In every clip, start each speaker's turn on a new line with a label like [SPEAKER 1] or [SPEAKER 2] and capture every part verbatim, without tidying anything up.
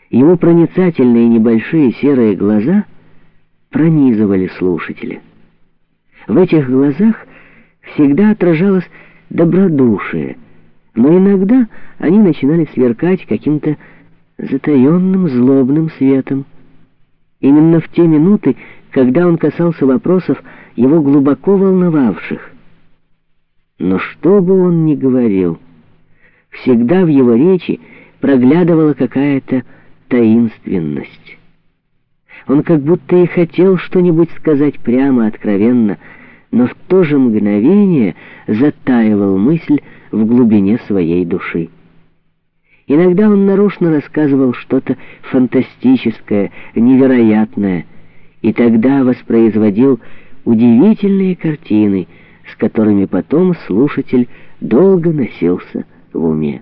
[SPEAKER 1] Его проницательные небольшие серые глаза пронизывали слушателя. В этих глазах всегда отражалось добродушие, но иногда они начинали сверкать каким-то затаенным злобным светом. Именно в те минуты, когда он касался вопросов, его глубоко волновавших. Но что бы он ни говорил, всегда в его речи проглядывала какая-то таинственность. Он как будто и хотел что-нибудь сказать прямо, откровенно, но в то же мгновение затаивал мысль в глубине своей души. Иногда он нарочно рассказывал что-то фантастическое, невероятное, и тогда воспроизводил удивительные картины, с которыми потом слушатель долго носился в уме.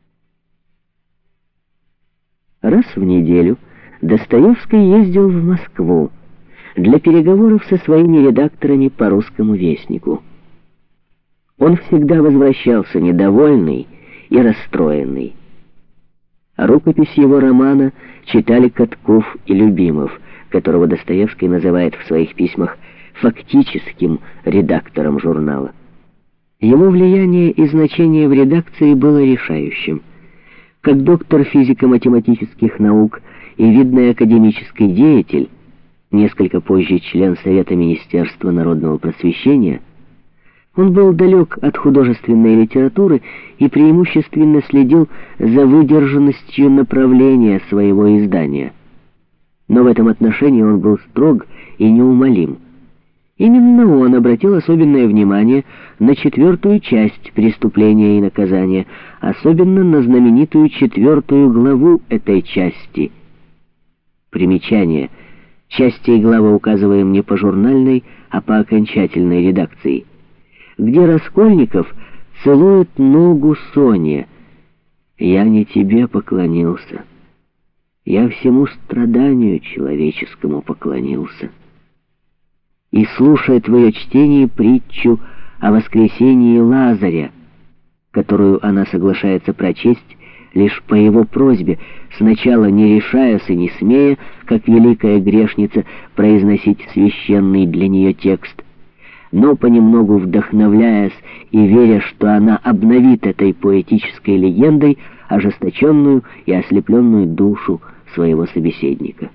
[SPEAKER 1] Раз в неделю Достоевский ездил в Москву для переговоров со своими редакторами по «Русскому вестнику». Он всегда возвращался недовольный и расстроенный. Рукопись его романа читали Катков и Любимов, которого Достоевский называет в своих письмах фактическим редактором журнала. Его влияние и значение в редакции было решающим. Как доктор физико-математических наук и видный академический деятель, несколько позже член Совета Министерства народного просвещения, он был далек от художественной литературы и преимущественно следил за выдержанностью направления своего издания. Но в этом отношении он был строг и неумолим. Именно он обратил особенное внимание на четвертую часть «Преступления и наказания», особенно на знаменитую четвертую главу этой части. Примечание. Части и главы указываем не по журнальной, а по окончательной редакции, где Раскольников целует ногу Соне. «Я не тебе поклонился, я всему страданию человеческому поклонился». И, слушая твое чтение, притчу о воскресении Лазаря, которую она соглашается прочесть лишь по его просьбе, сначала не решаясь и не смея, как великая грешница, произносить священный для нее текст, но понемногу вдохновляясь и веря, что она обновит этой поэтической легендой ожесточенную и ослепленную душу своего собеседника.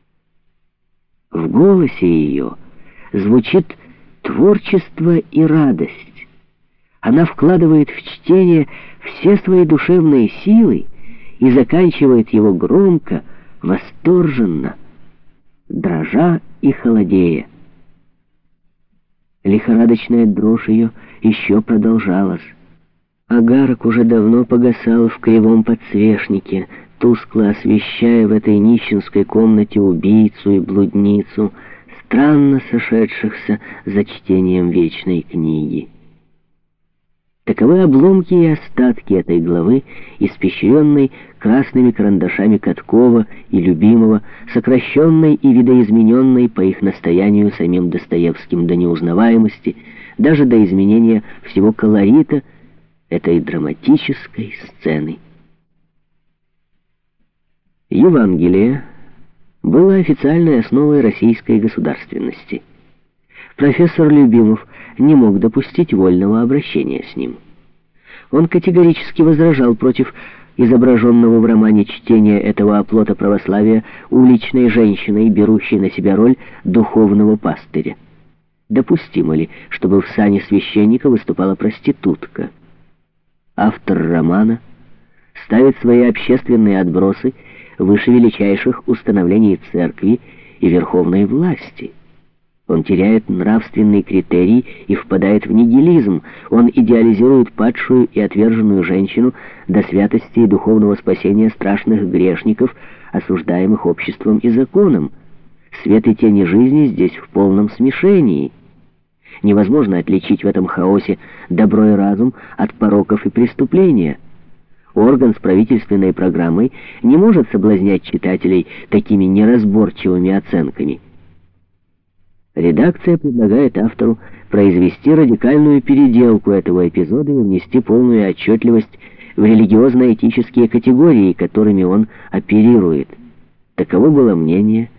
[SPEAKER 1] В голосе ее звучит творчество и радость. Она вкладывает в чтение все свои душевные силы и заканчивает его громко, восторженно, дрожа и холодея. Лихорадочная дрожь ее еще продолжалась. Огарок уже давно погасал в кривом подсвечнике, тускло освещая в этой нищенской комнате убийцу и блудницу, странно сошедшихся за чтением вечной книги. Таковы обломки и остатки этой главы, испещренной красными карандашами Каткова и Любимова, сокращенной и видоизмененной по их настоянию самим Достоевским до неузнаваемости, даже до изменения всего колорита этой драматической сцены. Евангелие было официальной основой российской государственности. Профессор Любимов не мог допустить вольного обращения с ним. Он категорически возражал против изображенного в романе чтения этого оплота православия уличной женщиной, берущей на себя роль духовного пастыря. Допустимо ли, чтобы в сане священника выступала проститутка? Автор романа ставит свои общественные отбросы выше величайших установлений церкви и верховной власти. Он теряет нравственный критерий и впадает в нигилизм. Он идеализирует падшую и отверженную женщину до святости и духовного спасения страшных грешников, осуждаемых обществом и законом. Свет и тени жизни здесь в полном смешении. Невозможно отличить в этом хаосе добро и разум от пороков и преступления. Орган с правительственной программой не может соблазнять читателей такими неразборчивыми оценками. Редакция предлагает автору произвести радикальную переделку этого эпизода и внести полную отчетливость в религиозно-этические категории, которыми он оперирует. Таково было мнение